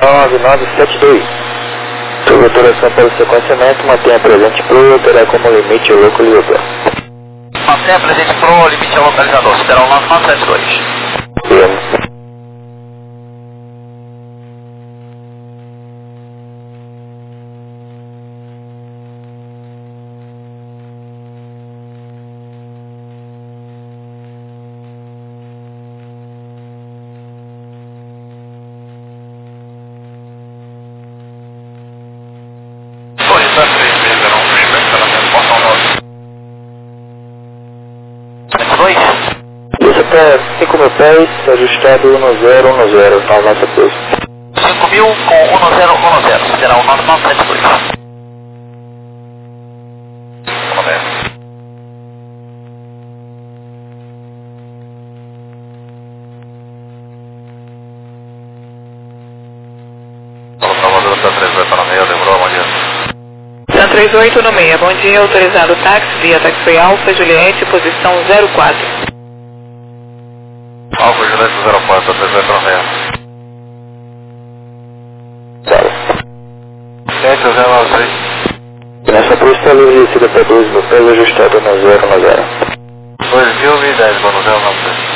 9972. Sobre autoração para o sequenciamento, mantenha presente pro, terá como limite o localizador. Mantenha presente pro, limite ao localizador, será o 9972. Sim. Isso até 5.000 pés, ajustado 1010 na nossa coisa. 5.000 com 1010, será o 9972. Salvador está 38 no meio, demorou, bom dia. 38 no meio, bom dia, autorizado táxi via Taxway Alfa Juliette, posição 04. Alfa Juliette 04, 38 no meio. Gente, 093. Nessa pista livre de descida para 2.000 pés, ajustado no 010. 2010, mano, 093.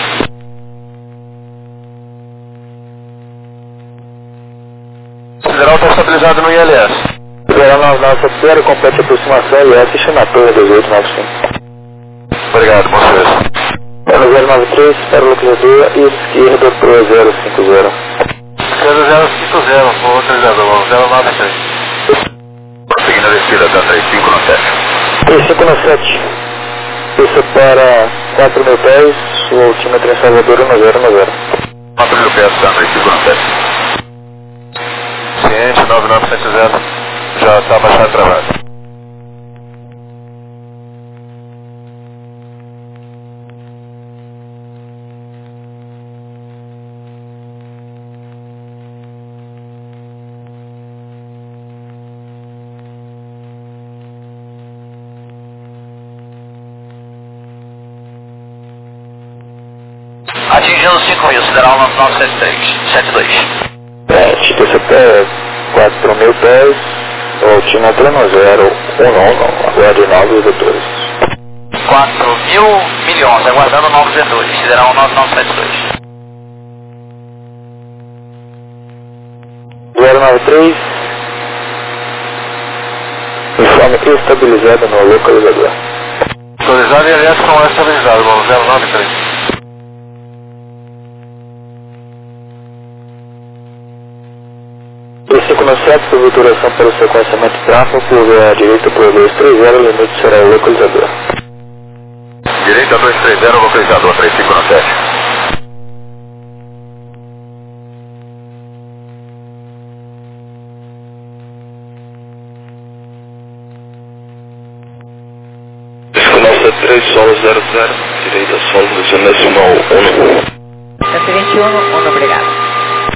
Sideral está estabilizado no ILS. Sideral 9970, complete aproximação ILS e chama a torre 2895. Obrigado, bom serviço. É no 093, para o localizador e esquerda pro 050. Esquerda 050, o localizador, 093. Seguindo a descida, tá 35 no 7. 35 no 7. Isso para 4.000 pés, o altímetro em Salvador no 010. 4.000 pés, tá 35 no 7. Ciente, 9970, já está baixado travado. Atingindo 5.000, sideral 9973, 72. Isso até 4.000 pés, o altímetro no 011, aguarde novos vetores. 4.000 milhões, aguardando novos vetores, sideral 9972. 093, informe estabilizado no localizador. Estabilizado e aliás não é estabilizado, mano, 093. E 5 no 7, por vituração para o sequenciamento tráfego, por direita por 230, o limite será o localizador. Direita 230, localizador 35 no 7. Desconheça 3, solo 00, direita solo decimal 1. 121, 1, obrigado.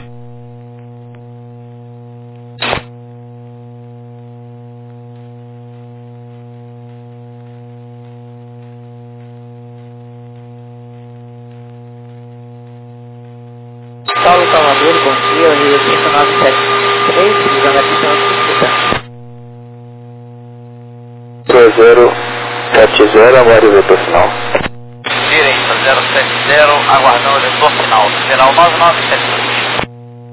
Paulo Salvador, bom dia, Rio 5973, visando a pista 3070, aguarde o vetor final. Direita 070, aguardando o vetor final, sideral 9972.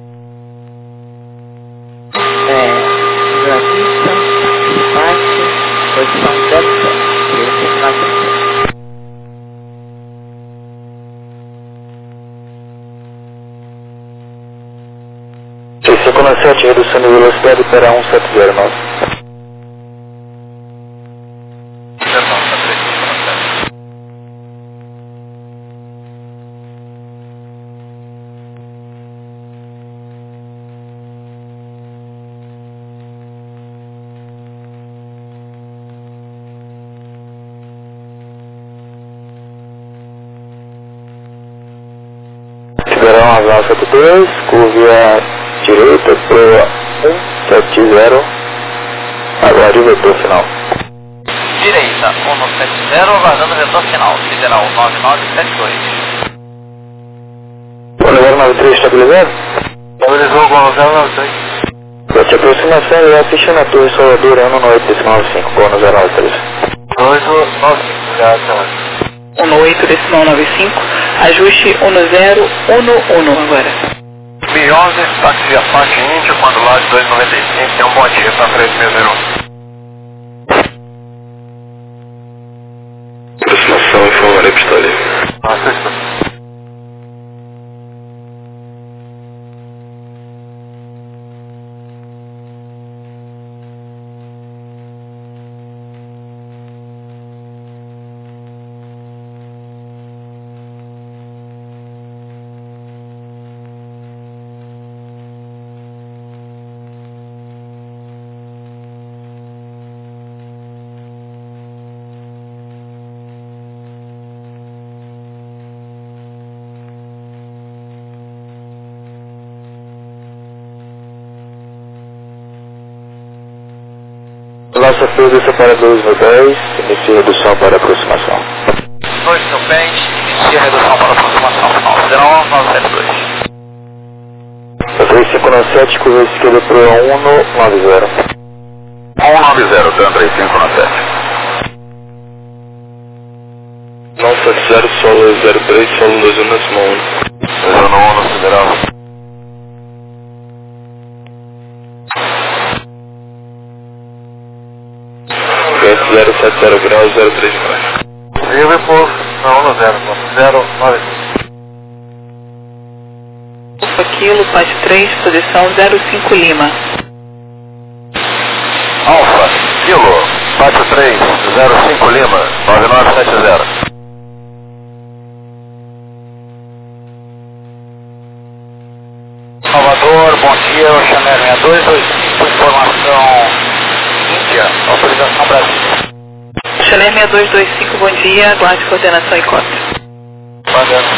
Visando a pista, parte, posição 07, Rio 5973. E 5 no 7, redução de velocidade para 1709. Sideral 972, curva direita para 170, aguarde o vetor final. Direita 170, aguardando o vetor final, sideral 9972. O 093 estabilizado? Estabilizou o Gol 093. Bote aproximação LS na Torre Salvador, ano 895, Gol 093. 895, obrigado, senhor. 18,95, ajuste 1011 agora. Mi-11, táxi Apache Índio, quando lá de 295, tem um bom dia para 3601. Aproximação, informarei pistoleiro. Assista. Nossa Torre separadores no 10, inicia redução para aproximação. 2 no pente, inicia a redução para aproximação final. 01972. 3597, curva esquerda para 190. 190, TAM 3597. 970, solo 03, solo 21 na cima 1. 21 no Federal. Vento 070 graus, 03 baixo. Vivo e pouso, não, 090. Alfa Kilo, Paz 3, posição 05 Lima. Alfa, Kilo, Pátio 3, 05 Lima, 9970. Salvador, bom dia, o Chanel 6225, informação Índia, autorização Brasil. Chanel 6225, bom dia, aguarde coordenação e cota. Bandeirantes.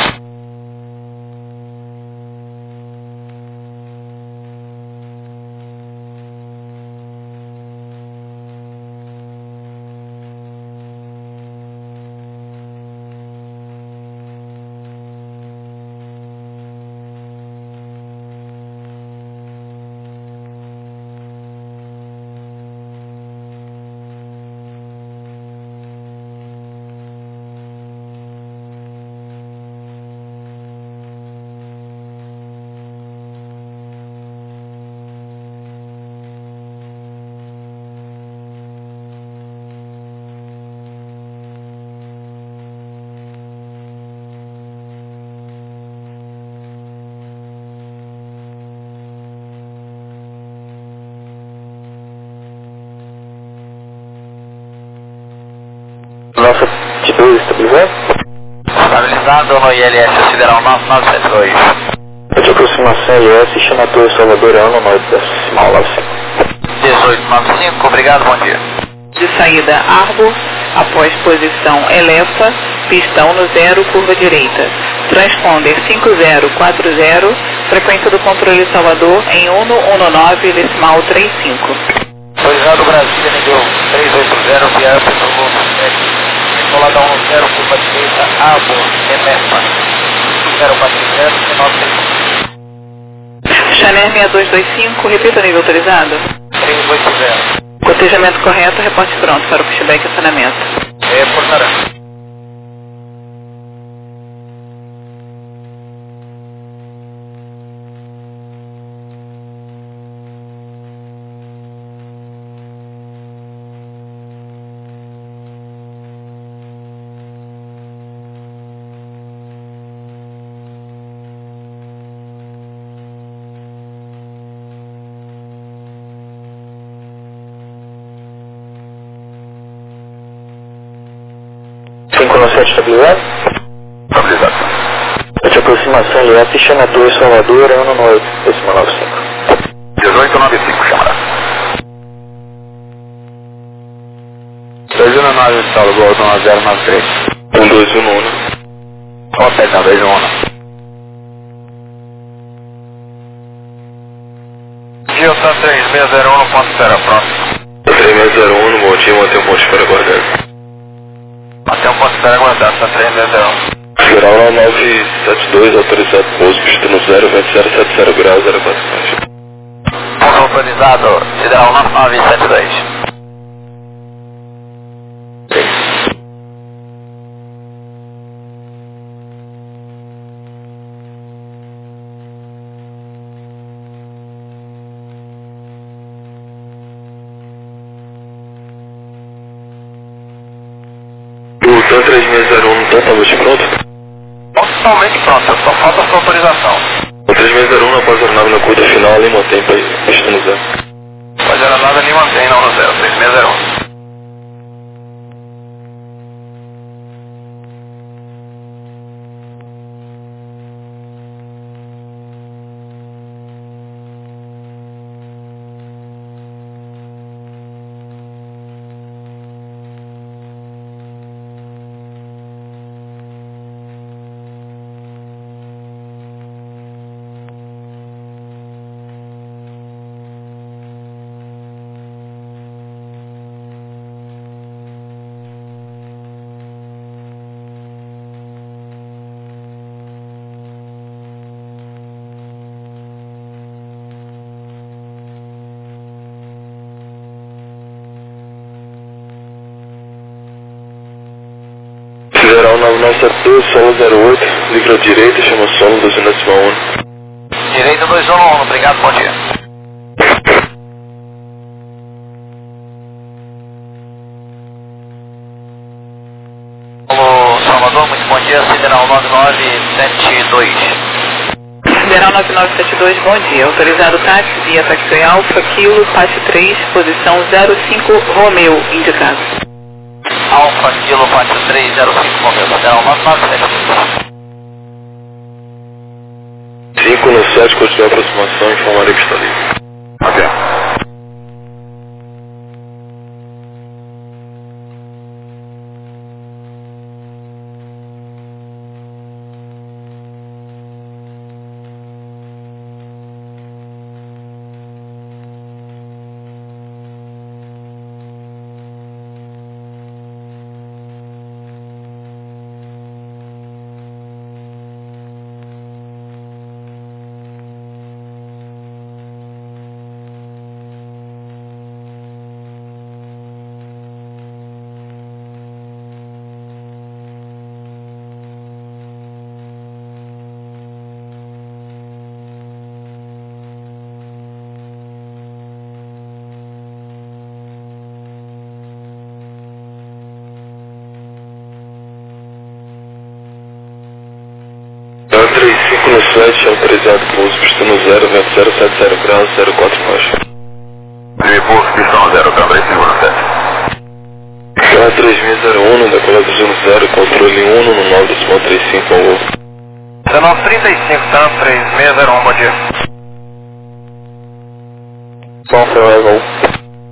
Nossa T2 estabilizado. Estabilizado no ILS Sideral 9972. De aproximação LS, chama a Torre Salvador, ano 995. 1895, obrigado, bom dia. De saída Arbor, após posição Elefa, pistão no 0, curva direita. Transponder 5040, frequência do controle Salvador em 119,35. Autorizado Brasília, nível 380, viagem para o Lula 7. Decolada 10, curva direita, Arbor, Emefa. 040, 965. Chanel 6225, repita o nível autorizado. 380. Cotejamento correto, reporte pronto para o pushback e acionamento. Reportará. Estabilizado. Estabilizado. De aproximação LS, chama a Torre Salvador, ano 995. 1895, chamará. 219, instalo, Gol 1093. 1211. Hotel 211. Gilson 3601 no ponto zero, próximo. 3601, bom dia, mantém um ponto para guardar. Até um ponto zero aguardado, tá 3601. Federal 972, autorizado pouso, pista no 0, vento 070 graus, 04 mais. Pouso autorizado, Federal 9972. O TAN 3601 tá totalmente pronto? Totalmente pronto, só falta a sua autorização. O 3601 após a aeronave na curva final, Lima tem para pista no 0. Mas a aeronave nem mantém não no 0, 3601. Federal 9972, solo 08, micro direita, chama solo 201. Direito 211, obrigado, bom dia. Alô, Salvador, muito bom dia, Federal 9972. Federal 9972, bom dia. Autorizado táxi via taxi Alfa, Kilo, Pátio 3, posição 05, Romeu, indicado. Alfa, Kilo, Pátio 305, Romeu, Federal 9972. 5 no 7, continua a aproximação, informarei que está livre. Ok. TAN 35 no 7, autorizado pouso, pista no 0, vento 070 graus, 04 mais. Primeiro pouso, pista no 0, câmara 35 no 7. TAN 3601, decolagem no 0, controle 1 no 9,35 ao ovo. 1935, TAN 3601, bom dia. Bom, Federal 1.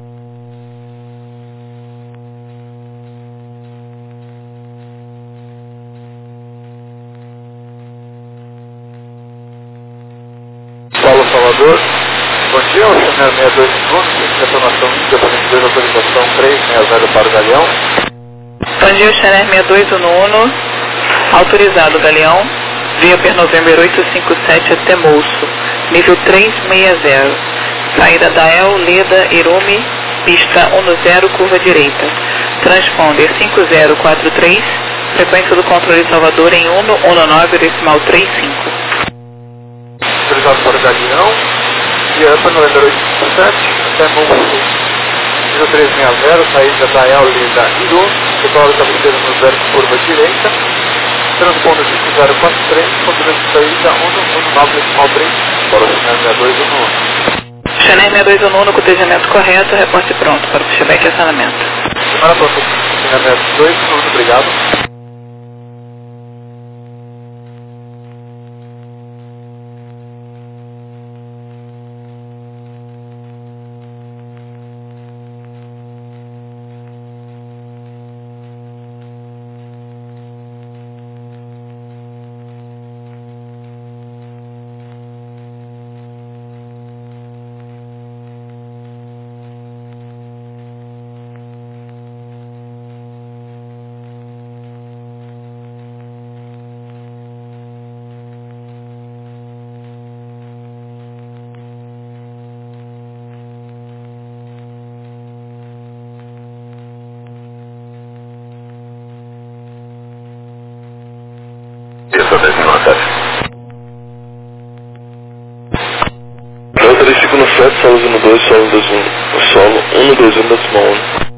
Paulo Salvador, bom dia, o Chanel 62 segundos, detonação índia para 22, autorização 360 para o Galeão. Bom dia, Chanel 62 Uno, autorizado Galeão, via per November 857 até Moço, nível 360, saída da El, Leda, Irume, pista 10, curva direita, transponder 5043, frequência do controle Salvador em 119, decimal 35. Autorizado para o Galeão, via per November 857 até Moço, nível 360, saída da El, Leda, Irume, total cabeceira no 0, curva direita, transponder 5043, controle de saída 119, decimal 35, para o Chanel 62 Uno. Chanel 62 Uno, cotejamento correto, reporte pronto para o pushback e acionamento. Semana pronta, Chanel 62 Uno, obrigado. verifico no flat, solo 12, solo 21, solo 121 decimal 1.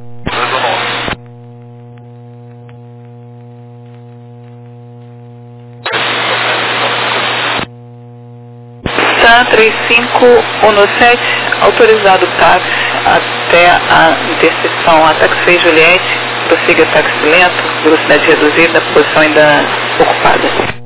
Tá 3517, autorizado o táxi até a interseção a Taxi Juliette, prossiga táxi lento, velocidade reduzida, posição ainda ocupada.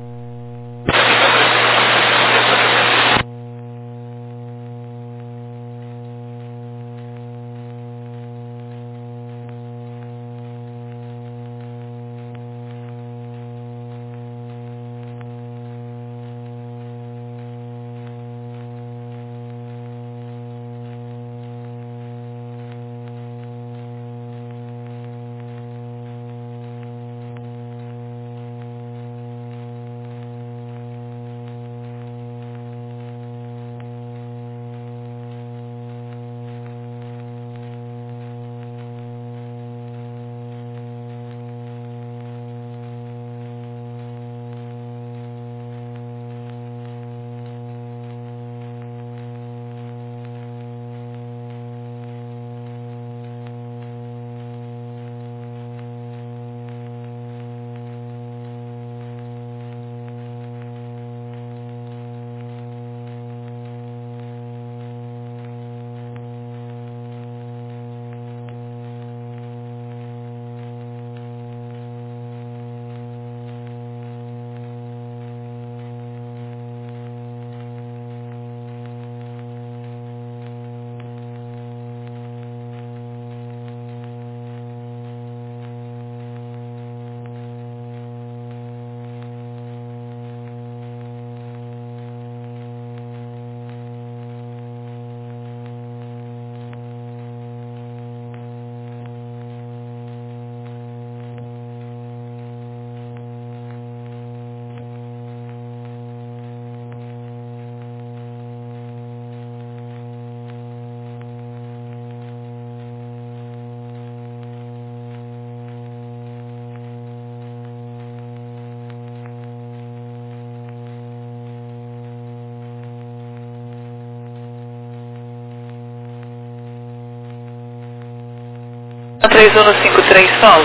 A 3153 solo.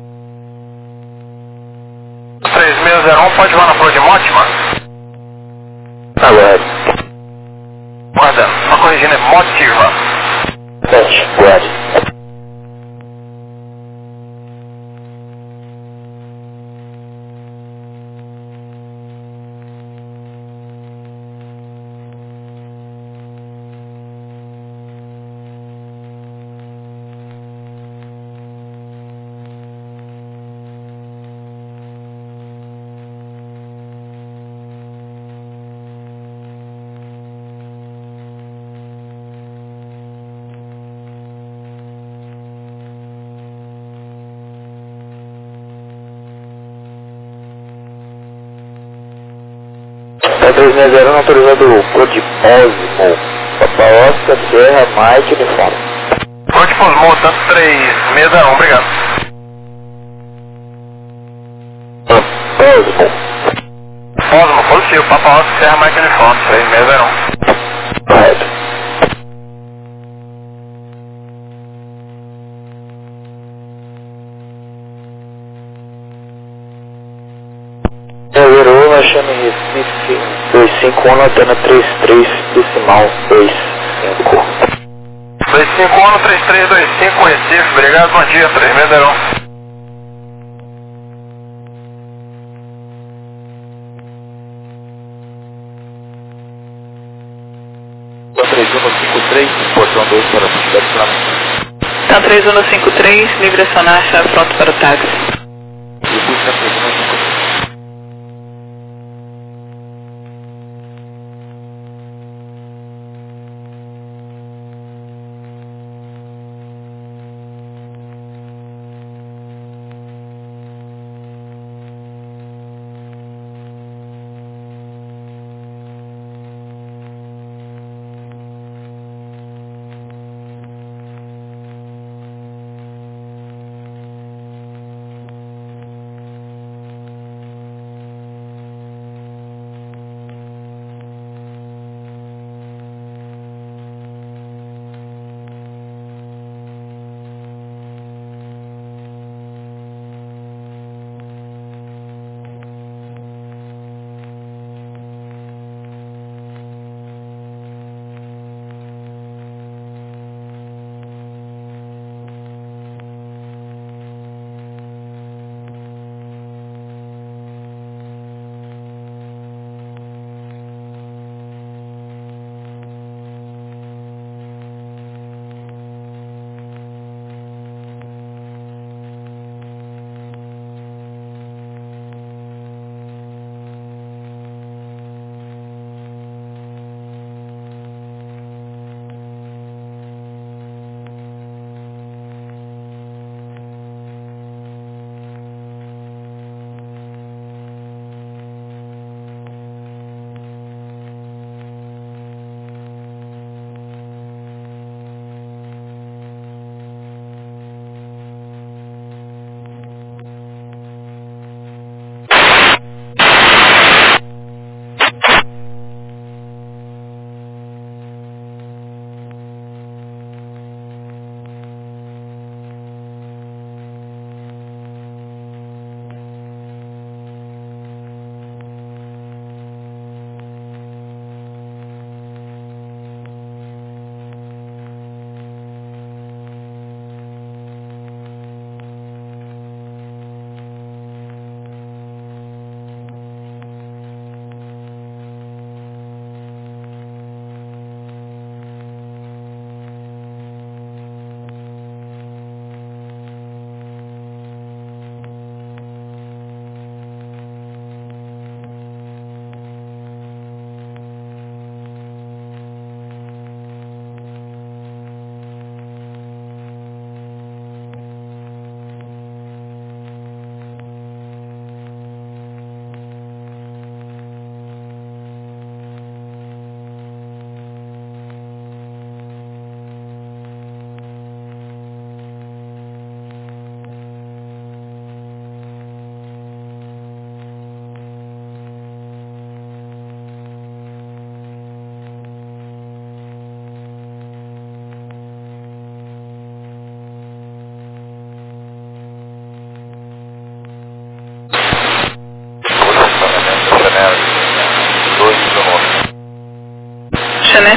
3601, pode voar na flor de Mortimer? Aguarde. Guarda, uma corrigindo é Motiva. 7, guarde. Tá 3601, autorizado o code Osmo. Papa Oscar, Serra, Mike, uniforme. Code Posmo, tanto 3601, obrigado. Osmo. Posmo, positivo, Papa Oscar, Serra, Mike, uniforme, 3601. Correto. Chame Recife 251, antena 33, decimal 25. 251, 3325, Recife, obrigado, bom dia, 3601. Tá 3153, portão 2 para a cidade de Flamengo. Tá 3153, livre acionar, chave pronto para o táxi. E busca 3153.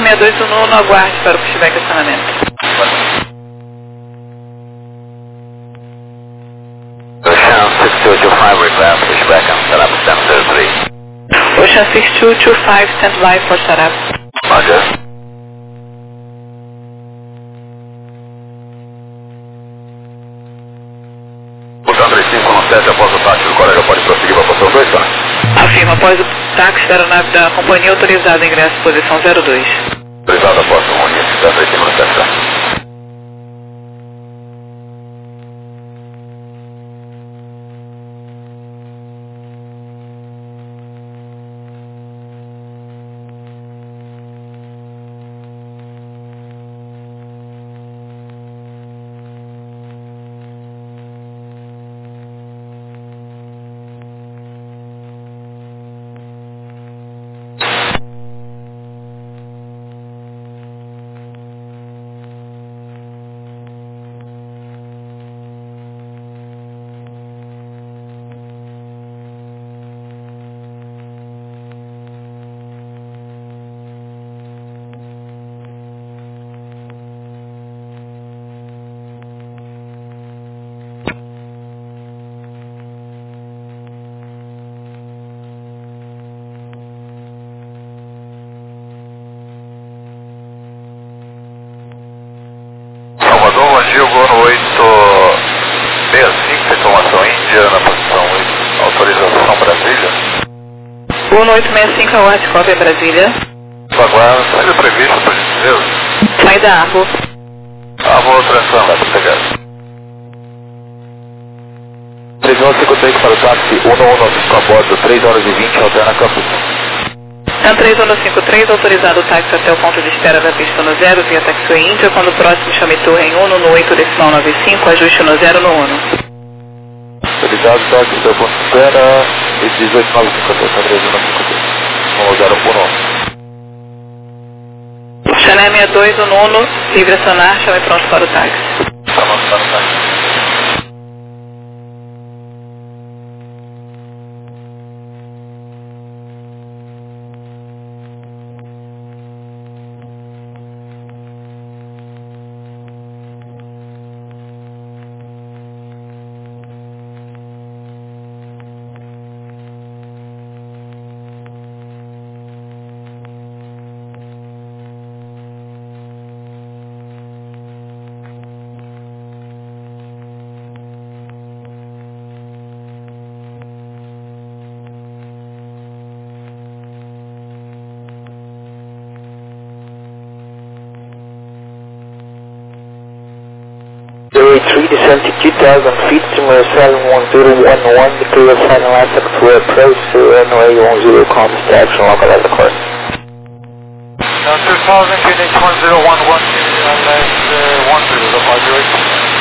62 do nono, aguarde para o pushback acionamento. Ocean 6225, request pushback and setup stand 03. Ocean 6225, stand by for setup. Roger. Ocean 3517, após o táxi do colega, pode prosseguir para a posição 2, tá? Afirma, após o táxi da aeronave da companhia autorizado ingresso posição 02. Autorizado após o Muniz, da 3517, tá? Salvador, bom dia, Gono 865, informação Índia na posição 8, autorização Brasília. Gono 865, aguarde cópia Brasília. Aguardo, saída prevista para dizer. Saída Arvo. Vou transição, vai pegar. 3153 para o táxi 1115 a bordo, 3 horas e 20, alterna campus. TAM 3153, autorizado o táxi até o ponto de espera da pista no 0, via taxiway Índia, quando o próximo chame torre em 1 no 8,95, ajuste no 0 no 1. Autorizado táxi até o ponto de espera e 18950, 3153, no 0 por 1. Chané 62 do nono, livre acionar, chame pronto para o táxi. Estamos para o táxi. Descent 2,000 feet, Timur 71011, the clear final aspect to approach to NOA 10, compass to action, localize the course. 2000, Phoenix 1011, unless 10, approach.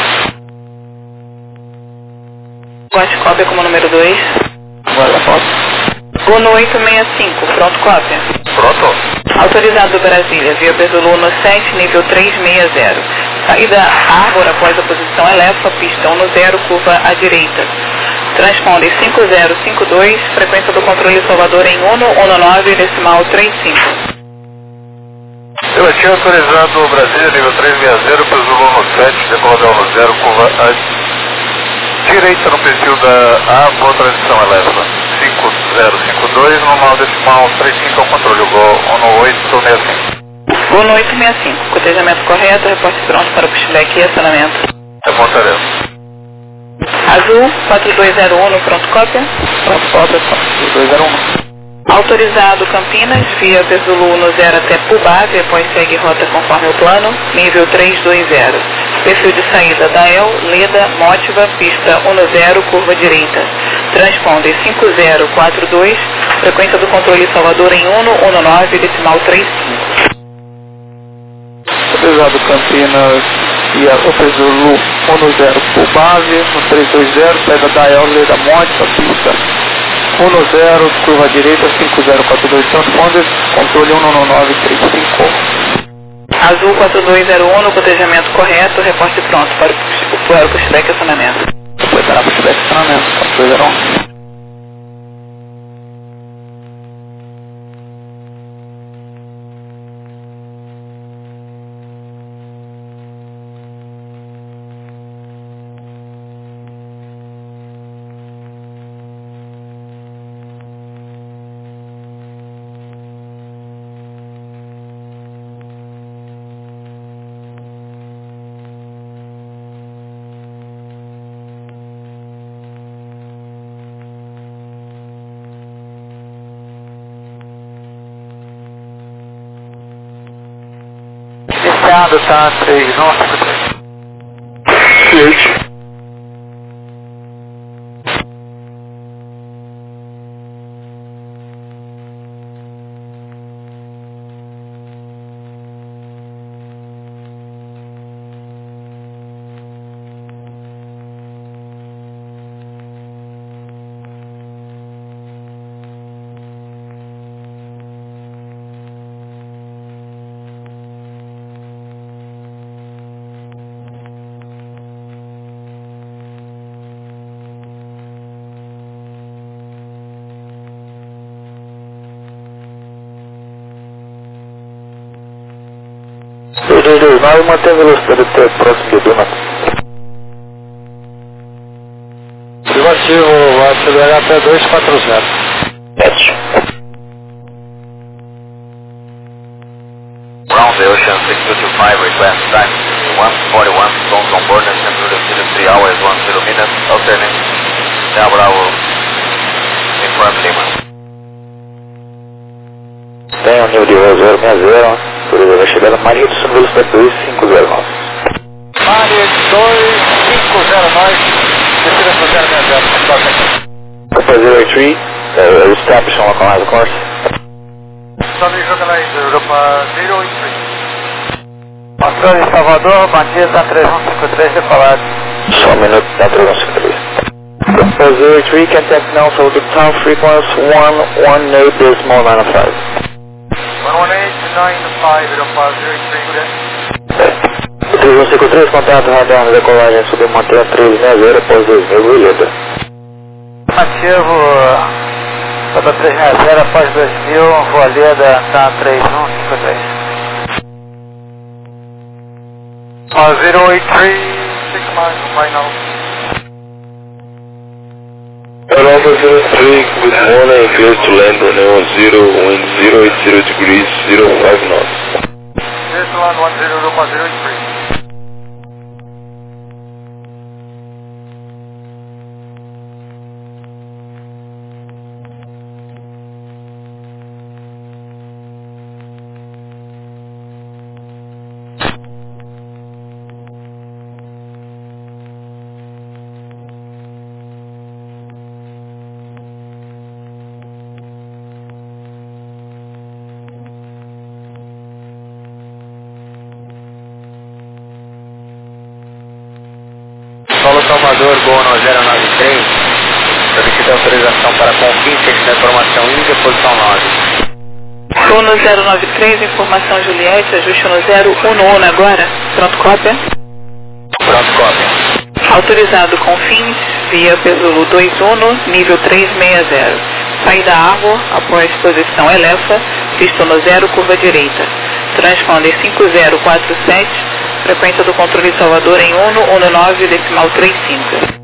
Aguarde cópia como número 2. Guarda a foto. Gono 865, pronto cópia. Pronto? Autorizado Brasília, via Besoluno 7, nível 360. Saída Árvore após a posição eleva, pista 1 no 0, curva à direita. Transponder 5052, frequência do controle Salvador em 119, decimal 35. Eu tinha autorizado Brasília, nível 360, Besoluno 7, decolador no 0, curva à direita no perfil da A, boa transição eleva. 5052, normal decimal 35 ao controle, o Gol 1865. Gono 865, cotejamento correto, reporte pronto para o pushback e acionamento. Reportaremos. Azul 4201 no pronto cópia. Pronto, cópia, 4201. Autorizado Campinas, via Besulu no 0 até Pubave, após segue rota conforme o plano, nível 320. Perfil de saída Dael, Leda, Mótiva, pista 10, curva direita. Transponder 5042, frequência do controle Salvador em 119, decimal 35. Autorizado Campinas e a Besulu 10 Pubave, no 320, pega Dael, Leda, Mótiva, pista 10, curva direita, 5042 transponder, controle 11935. Azul 4201 no cotejamento correto, reporte pronto para o pushback e acionamento. Foi para o pushback e acionamento, 4201. autorizado, tá 3153. Ciente. O 229 mantém a velocidade até próximo do Duna. Privativo, vai acelerar até 240. Ground the Ocean 6225, request time 141, stones on board, and temperature 3 hours, 10 minutes, alternate, Del Bravo, inform Lima. Tem um nível de voo 060, Florida vai chegar na Maria do Sul, velocidade 2509. Maria 2509, descida para 060, Papa 03, establish on localize course. Establish localize Europa 083. Mostrando em Salvador, Batista 3153, decolado. Só um minuto, tá 3153. Papa 03, contact now for the town frequency 118 decimal 95. 11895, Europa 083. 3153, contato radar, decolagem sobre Montanha 360 após 2000, beleza. Ativo, Papa 360 após 2000, Voaleda, tá 3153. 083, 6 miles, final. Alpha 03, good morning, clear to land on 10, wind 080 degrees, 05 knots. Clear to land 10, Europa 083. Solo Salvador, Gol 093, solicita autorização para Confins, seguindo a informação Índia, posição 9. Gol no 093, informação Juliette, ajuste no 011 agora. Pronto, cópia? Pronto, cópia. Autorizado Confins, via Pesulo 21, nível 360. Saída Arvo, após posição Elefa, visto no 0, curva direita. Transponder 5047, frequência do controle Salvador em 119, decimal 35.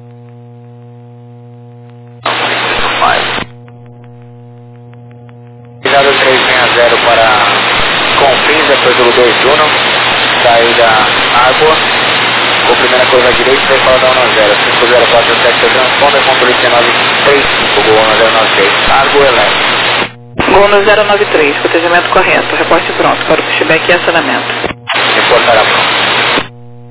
Cuidado 360 para Confins, depois do 21, saída Água, com primeira curva direita, decola da 10, 5047, transponder, controle 1935, Gol 093, Água Elétrica. Gol no 093, protegimento correto, reporte pronto para o pushback e acionamento. Reportará pronto.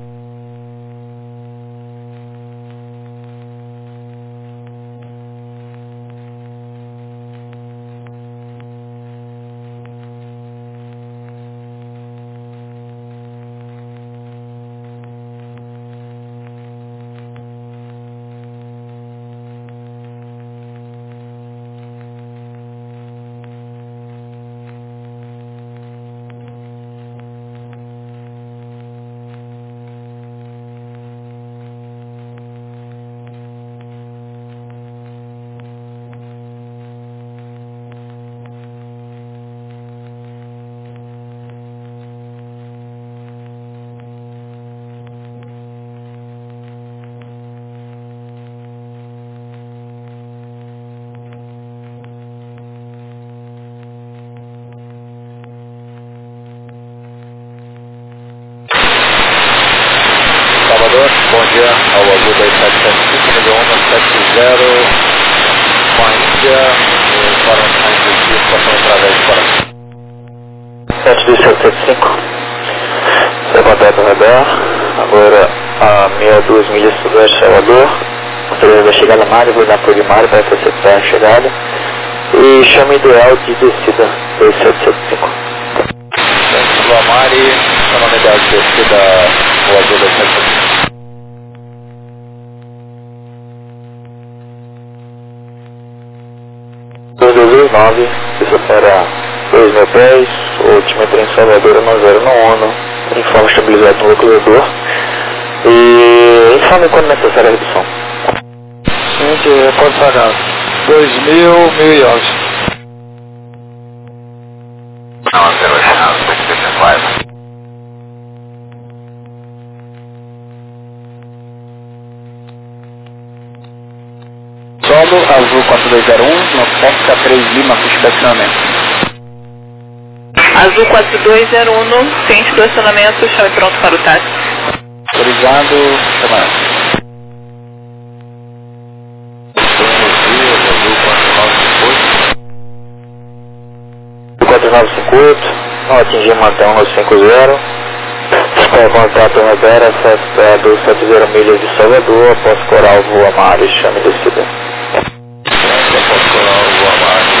Bom dia, ao Azul 2775, nível 170, com a Índia, para a Índia, passando através de Paraná. 72775, contato radar, agora a 62 milhas sudoeste Salvador, autorizado a chegada Mário, vou dar por de Mário para interceptar a chegada, e chame ideal de descida 2775. Lua Mari, chama ideal de descida voador 2775. 229, isso para 2.000 pés, altímetro em Salvador 1091, informe estabilizado no localizador e informe quando necessária a redução. Seguinte, pode pagar 2.000, 1.011. Solo, azul 4201, no Foca 3 Lima, puxa estacionamento. Azul 4201, ciente do acionamento, chame pronto para o táxi. Autorizado, chamado. Azul 4958, não atingimos até 1950. Contato radar, acesso 70 milhas de Salvador, após Coral Voa Mário, chame descida. Após Coral Voa Mário,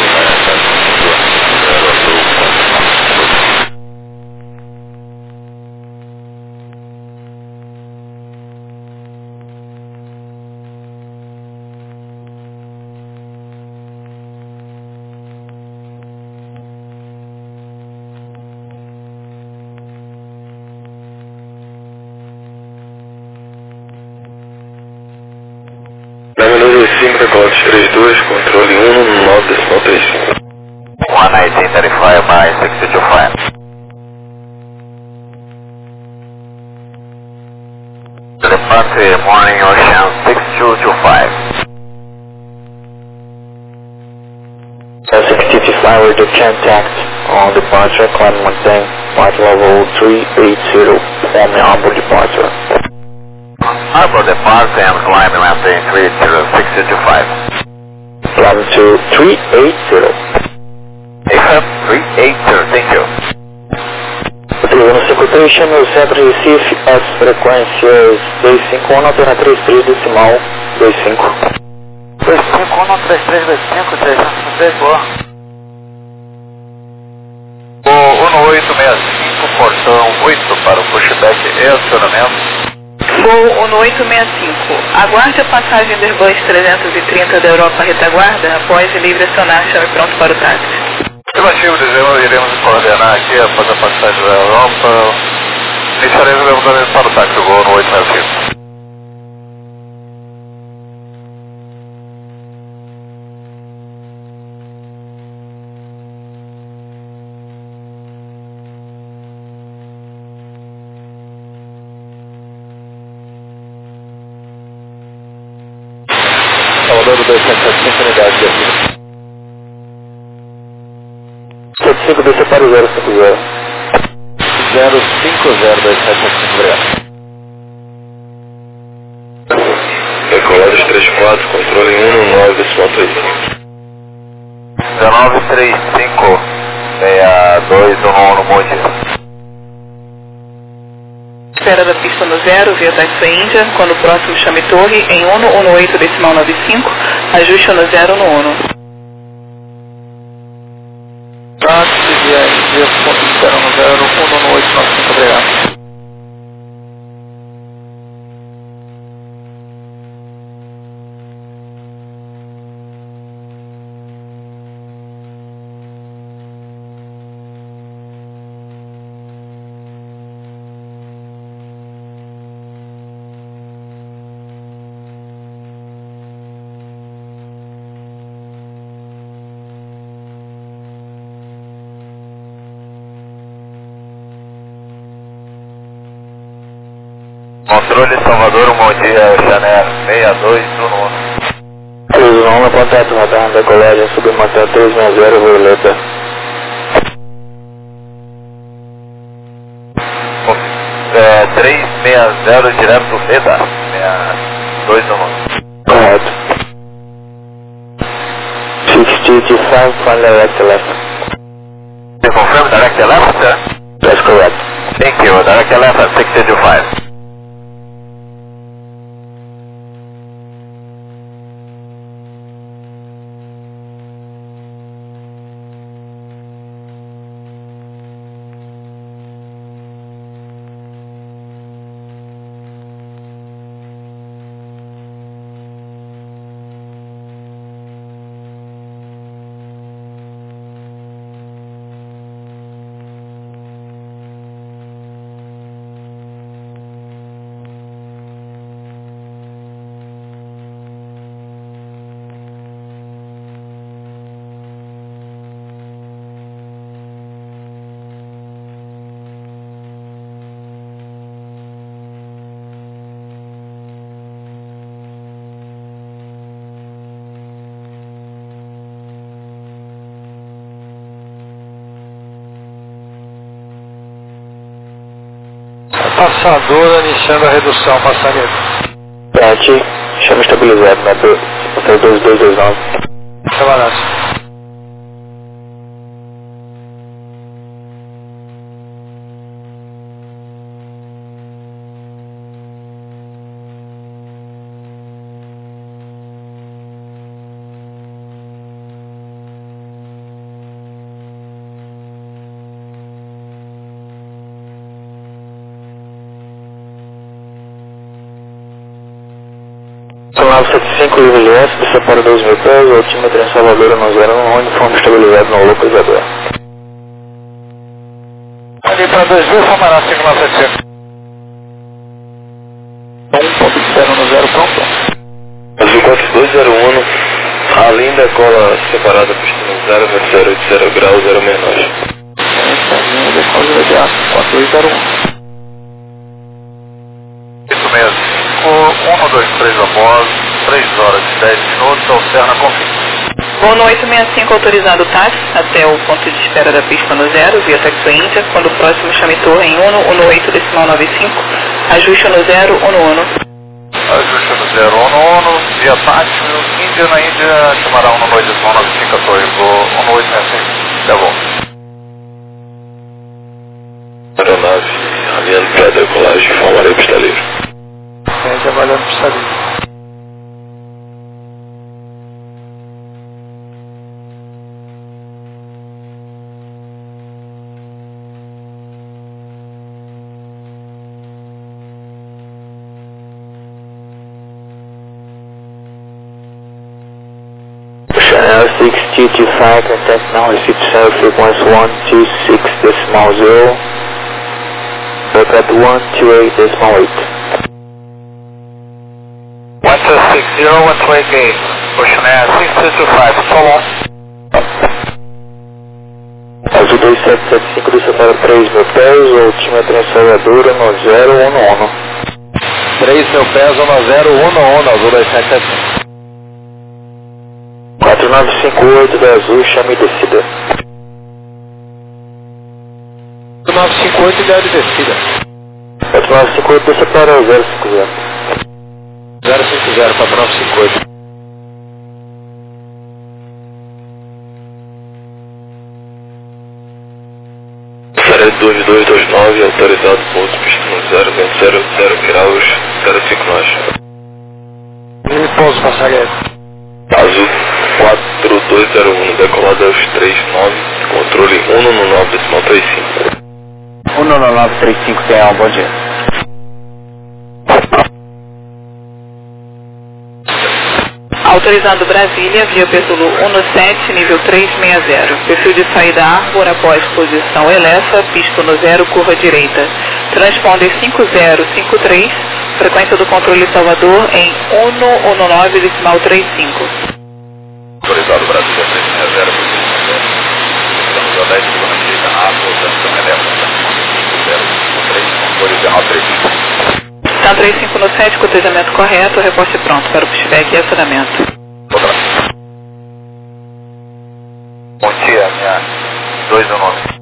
Número 5, decote 32, controle 1, 9.35. 11935 by 6225. Departure morning ocean 6225. 6055 with the contact on departure, climb maintain, flight level 380, forming onboard departure. Harbor departure and climbing maintain 30625. Climb to 380. AFM 380, thank you. Utilizando 53, chame o centro de Recife, as frequências 251, alterna 33, decimal 25. 251, 3325, 306, boa. O 1865, portão 8 para o pushback e acionamento. Voo 1865. Aguarde a passagem do Airbus 330 da Europa retaguarda após livre acionar, chame pronto para o táxi. Afirmativo, iremos coordenar aqui após a passagem da Europa. Iniciaremos o levantamento para o táxi, voo no 865. Salvador 275, unidade de aqui. 75, descer para o 050. 0502775, obrigado. Decolagem 34, controle 1, 9.35. 1935, 62 no Monte. Espera da pista no 0, via Taxi Índia, quando próximo chame torre, em 118 decimal 95, ajuste no 0 no 1. Táxi, via Índia, espera no 0, 11895, obrigado. Controle Salvador, bom dia, Chanel 6211. 311, contato radar, decolagem, submatar 360, Violeta. 360 direto EDA, 6211. Correto. 6025, final direct left. Você confirma direct left, sir? That's correct. Thank you, direct left at 625. Passadora iniciando a redução, passageiro. Aqui, chama estabilizado, né? 2229. Trabalhasse. São 975 IVGS, você para 12.000 pés, altímetro em Salvador, no 01, uniforme estabilizado no localizador. Ali para 2000, Samará 5975. 1.0 no 0 pronto. Azul 4201, além da cola separada, pistão 0,080 graus, 0 menores. Caminho de coisa imediata, 4201. Isso mesmo. 123 após, 3 horas e 10 minutos, alterna confirma. Voo no 865 autorizado táxi até o ponto de espera da pista no 0, via Taxo Índia, quando o próximo chame torre em 118,95, ajuste no 0, 1. Ajuste no 0, 1, via táxi, Índia na Índia, chamará 118,95 a torre, voo 1865, tá bom. Aeronave, aviando para decolagem, formarei pistaleiro. Trabalhando para sair. Chanel 6225, contact now, receipt channel frequency 126.0, record 128.8. 1260, 128, Oceanair 6225, so long. Azul 2775, desceu para 3.000 pés, altímetro em Salvador, no 011. 3.000 pés, 1011, Azul 2775. 4958 da Azul, chame e descida. 958 ideia de descida. 4958 desceu para 050. 050, 4958. Série 2229, autorizado pouso, pistão 0 graus, 05 nós. E pouso, passageiro. Azul 4201, decolado aos 39, controle 199.35. 19935, tem bom dia. Autorizado Brasília, via Petulu 17, nível 360. Perfil de saída Arbor após posição Elefa, pisto no 0, curva direita. Transponder 5053, frequência do controle Salvador em 119,35. Autorizado Brasília 360, estamos a 10 km direita, Arbor, posição Elefa, 5053, controle 1935. São 35 no 7, cotejamento correto, reporte pronto para o pushback e acionamento. Bom dia, minha 219.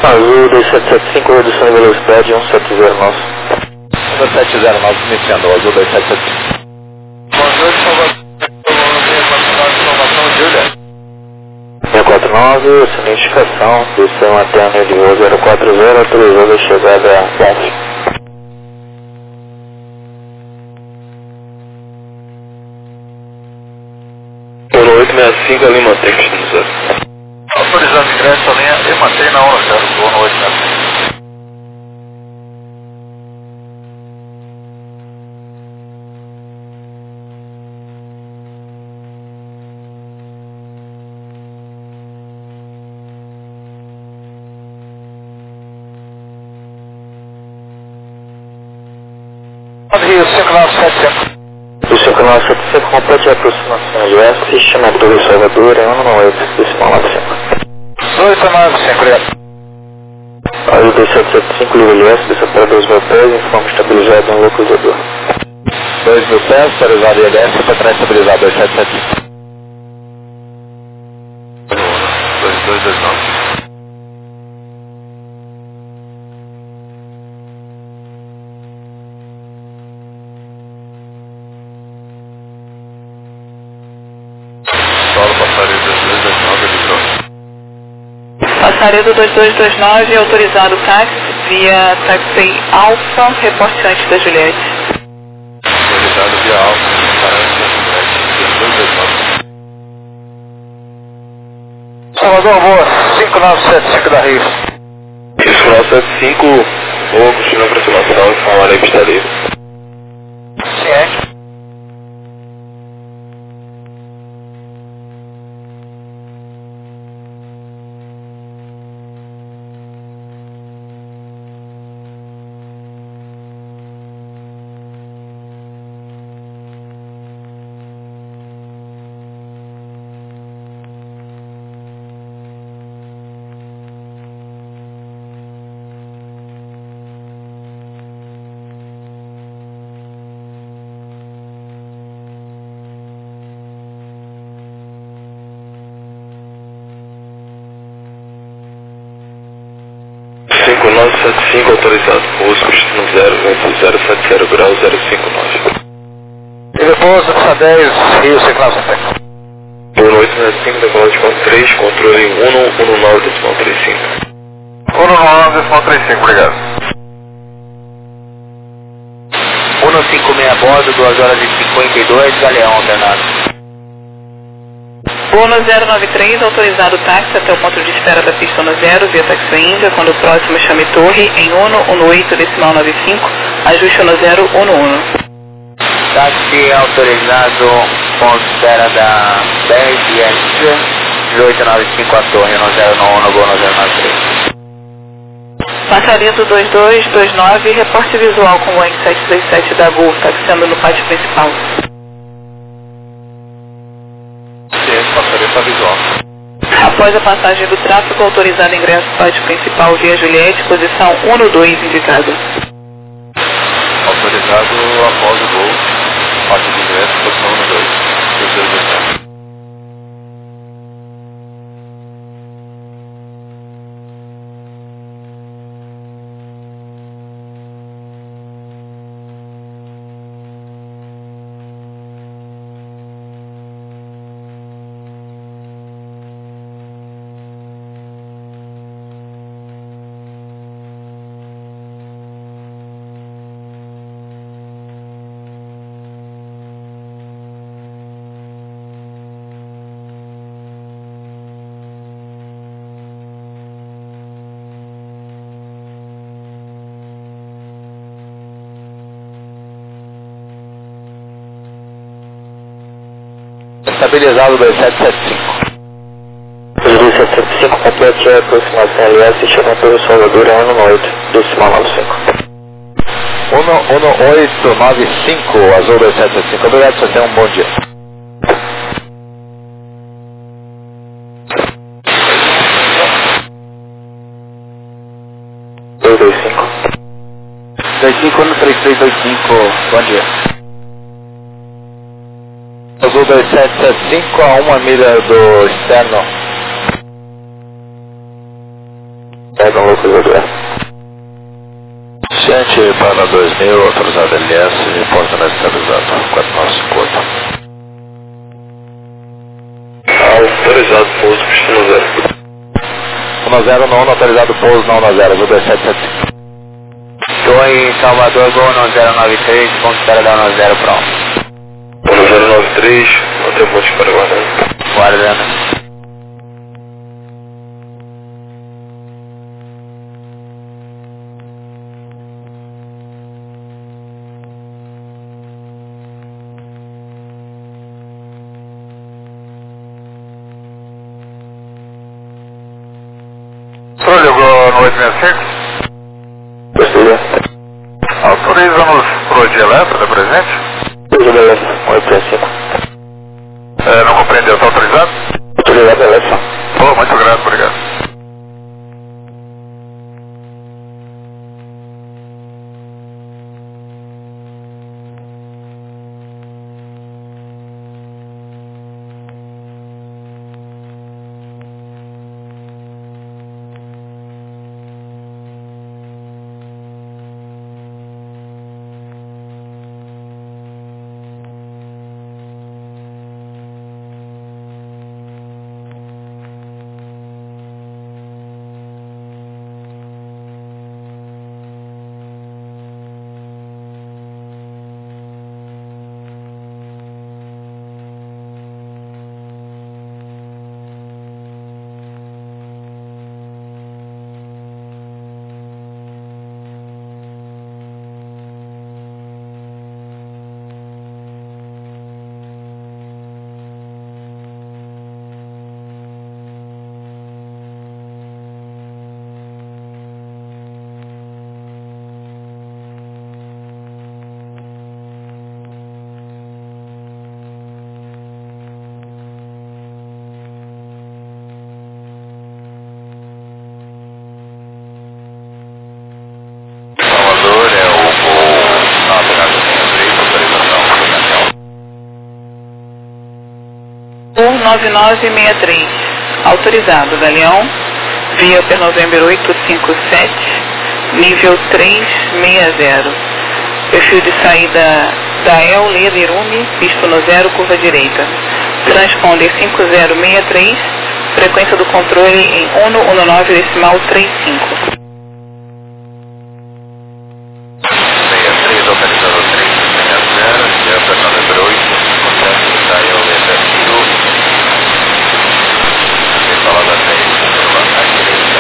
Azul 2775, redução de velocidade 170 nós. 1709, iniciando, Azul 2775. Boa noite, informação, Júlia. 649, sem indicação, desceu até a linha de voo 040, autorizando a chegada a Bonf. Pelo 865, Lima Tech, Zero. Autorizando ingresso à linha e mantém na hora 0, boa noite, né? Rio 5975. O 5975 complete a aproximação de oeste, sistema Torre Salvador, em 198, decimal 95. 295, obrigado. Azul 2775, livre leste, desceu para 2.000 pés, informe estabilizado no localizador. 2.000 pés, autorizado ILS, para trás estabilizado 2775. 2229. Passaredo 2229, autorizado táxi via táxi Alfa, reporte antes da Juliette. Autorizado via Alfa, reporte antes da Juliette, 2229. Salvador, voa 5975 da Rio. 5975, vou continuar a aproximação, informarei que está livre. Ciente. Autorizado, uso destino 070 graus 059. E depois, a 10, Rio 5975. Por 865, decolar de ponto 3, controle 119,35. 119,35, obrigado. 156 a bordo, 2 horas e 52, Galeão alternado. Uno 093, autorizado táxi até o ponto de espera da pista no 0, via Taxi Índia, quando o próximo chame Torre, em 118, decimal 95, ajuste no 011. Táxi autorizado, ponto de espera da 10 e Índia, 1895 a Torre, no 091, voo no 093. Passaredo 2229, reporte visual com o Boeing 727 da Gol, taxiando no pátio principal. Passaredo visual. Após a passagem do tráfego, autorizado ingresso pátio principal via Juliette, posição 1-2 indicado. Autorizado após o voo, pátio de ingresso, posição 1-2, 2227. Estabilizado 2775. 2775, complete a aproximação LS, sistema Torre Salvador, 118, decimal 95. 11895, Azul 2775. Obrigado, você tenha um bom dia. Oi, 25. 253325, bom dia. Azul 2775 a 1 milha do externo. Dom Lucas Roberto. Ciente para 2000, autorizado LS, reporta na estabilizado, 4958. Autorizado pouso, Cristiano 0. 10 no 1, autorizado pouso na 10, vou 2775. Estou em Salvador, Gol 1093, ponto da 10 pronto. 1093, não tem pontos para guardar. Guardando. Controle, Gol no 865. Gostaria. Autoriza-nos pro de eletro, tá presente? Beleza, 835. Não compreendeu, está autorizado? Autorizado LS. Oh, muito grato, obrigado. Por 9963, autorizado, Galeão, via per November 857, nível 360. Perfil de saída Dael Leda Irume, visto no 0, curva direita. Transponder 5063, frequência do controle em 119,35. 63, localizador 360, via per November 857, Dael Leda Irume. Fala da 3, à direita,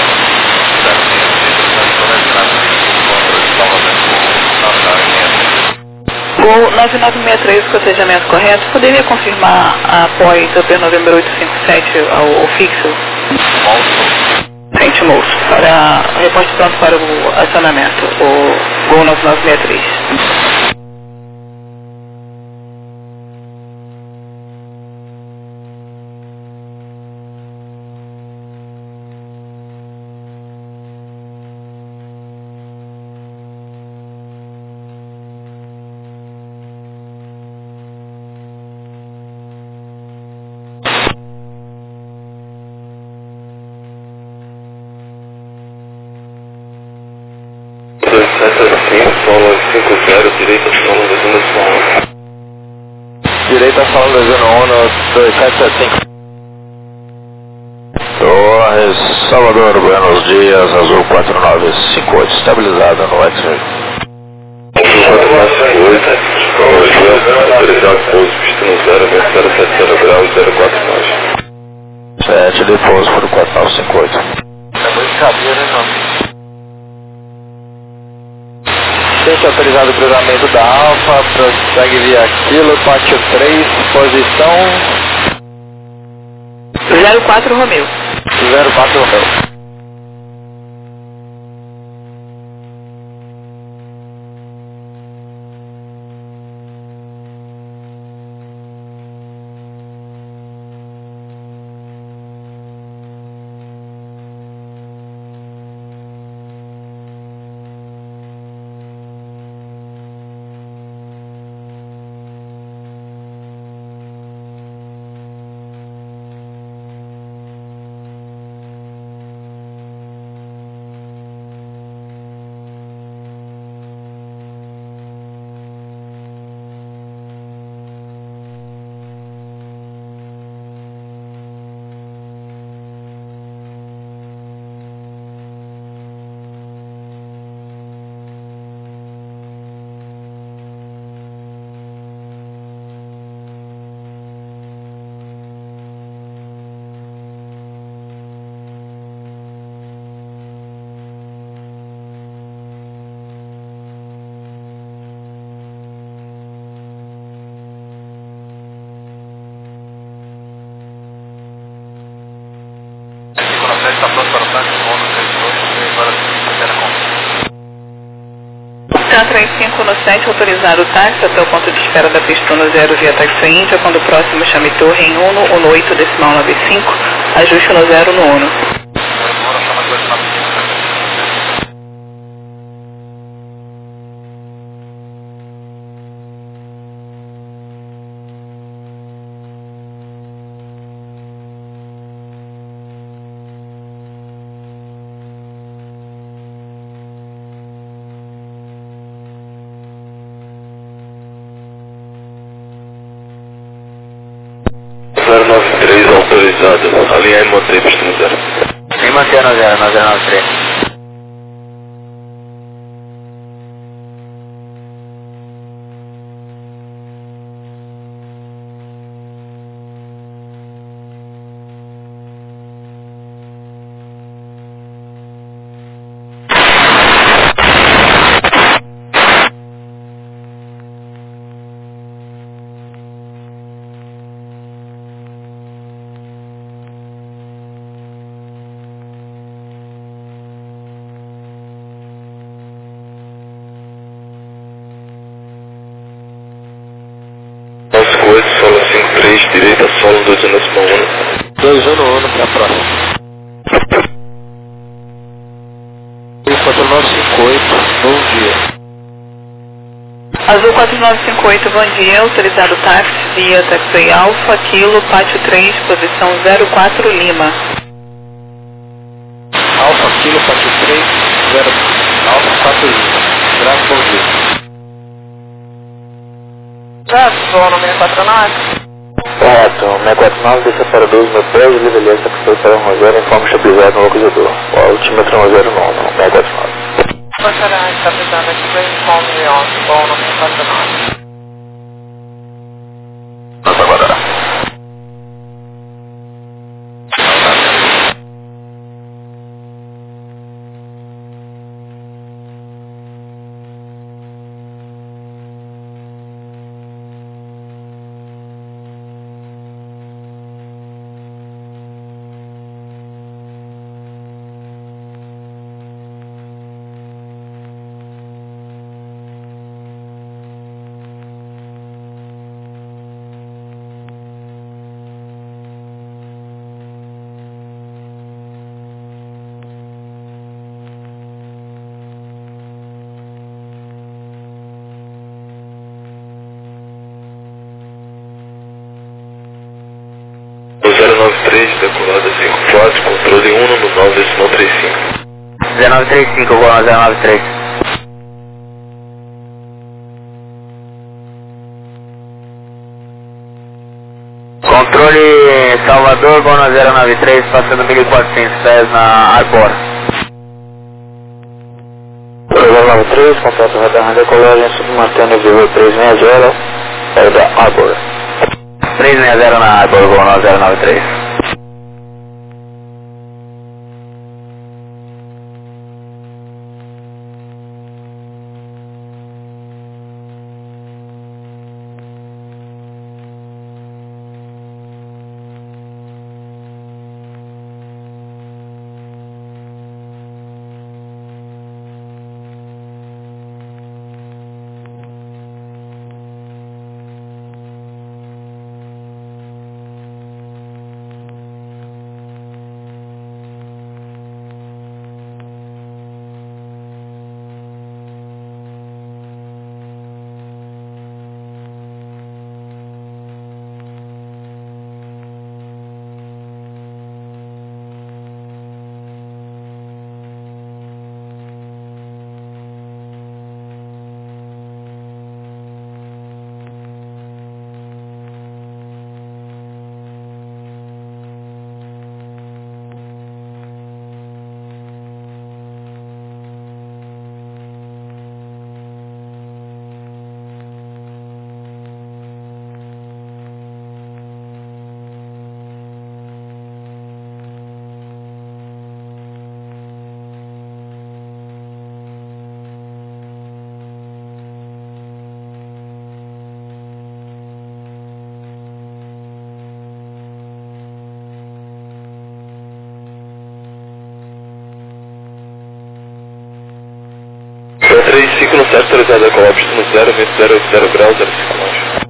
0,6, Gol 9963, cotejamento correto. Poderia confirmar após o per November 857 ao fixo? Frente moço, para reporte pronto para o acionamento, o Gol 9963. solo 50, direita solo 291. Direita solo 291, 2775. Torres, Salvador, Buenos Dias, Azul 4958, estabilizada no X-Ray. Autorizado pouso, pista no 0,070 graus, 049. 7 de fósforo 4958. É muito cadeira, hein, mano? Gente, autorizado o cruzamento da Alfa, prossegue via Kilo, pátio 3, posição 04 Romeu. 04 Romeu. Delta 35 no 7, autorizado o táxi até o ponto de espera da pista 10 via Taxi Índia, quando o próximo chame torre em 118 decimal 95, ajuste no 0 no 1. Autorizado, alinhar e manter pista no 0. E manter no 0, no 093. Nosso coito, solo 53, direita, solo 2 decimal 1. 2 para a próxima. 4958, bom dia. Azul 4958, bom dia, autorizado táxi via Taxi Alfa, Kilo, Pátio 3, posição 04 Lima. Alfa, Kilo, Pátio 3, 0, Alfa, 4 Lima. Graças, bom dia. Sono 649. Correto, 649, desça para 12 no pé, livre aliança que foi para 10, informe estabilizado no localizador. O altímetro 109, 649. Passerà stabilizzata aqui para informe Leon, sono 649. Vamos aguardar. O 093, decolada 54, controle 1 no 9 decimal 35. 0935, vou no 093. Controle Salvador, vou no 093, passando 1400 pés na Arbor. 093, contato radar, decolagem, submantendo nível 360, é da Arbor. 360 na Arbor, vou no 093. Fico no 7 autorizado com óbito no 0, vento 080 graus, 05 longe.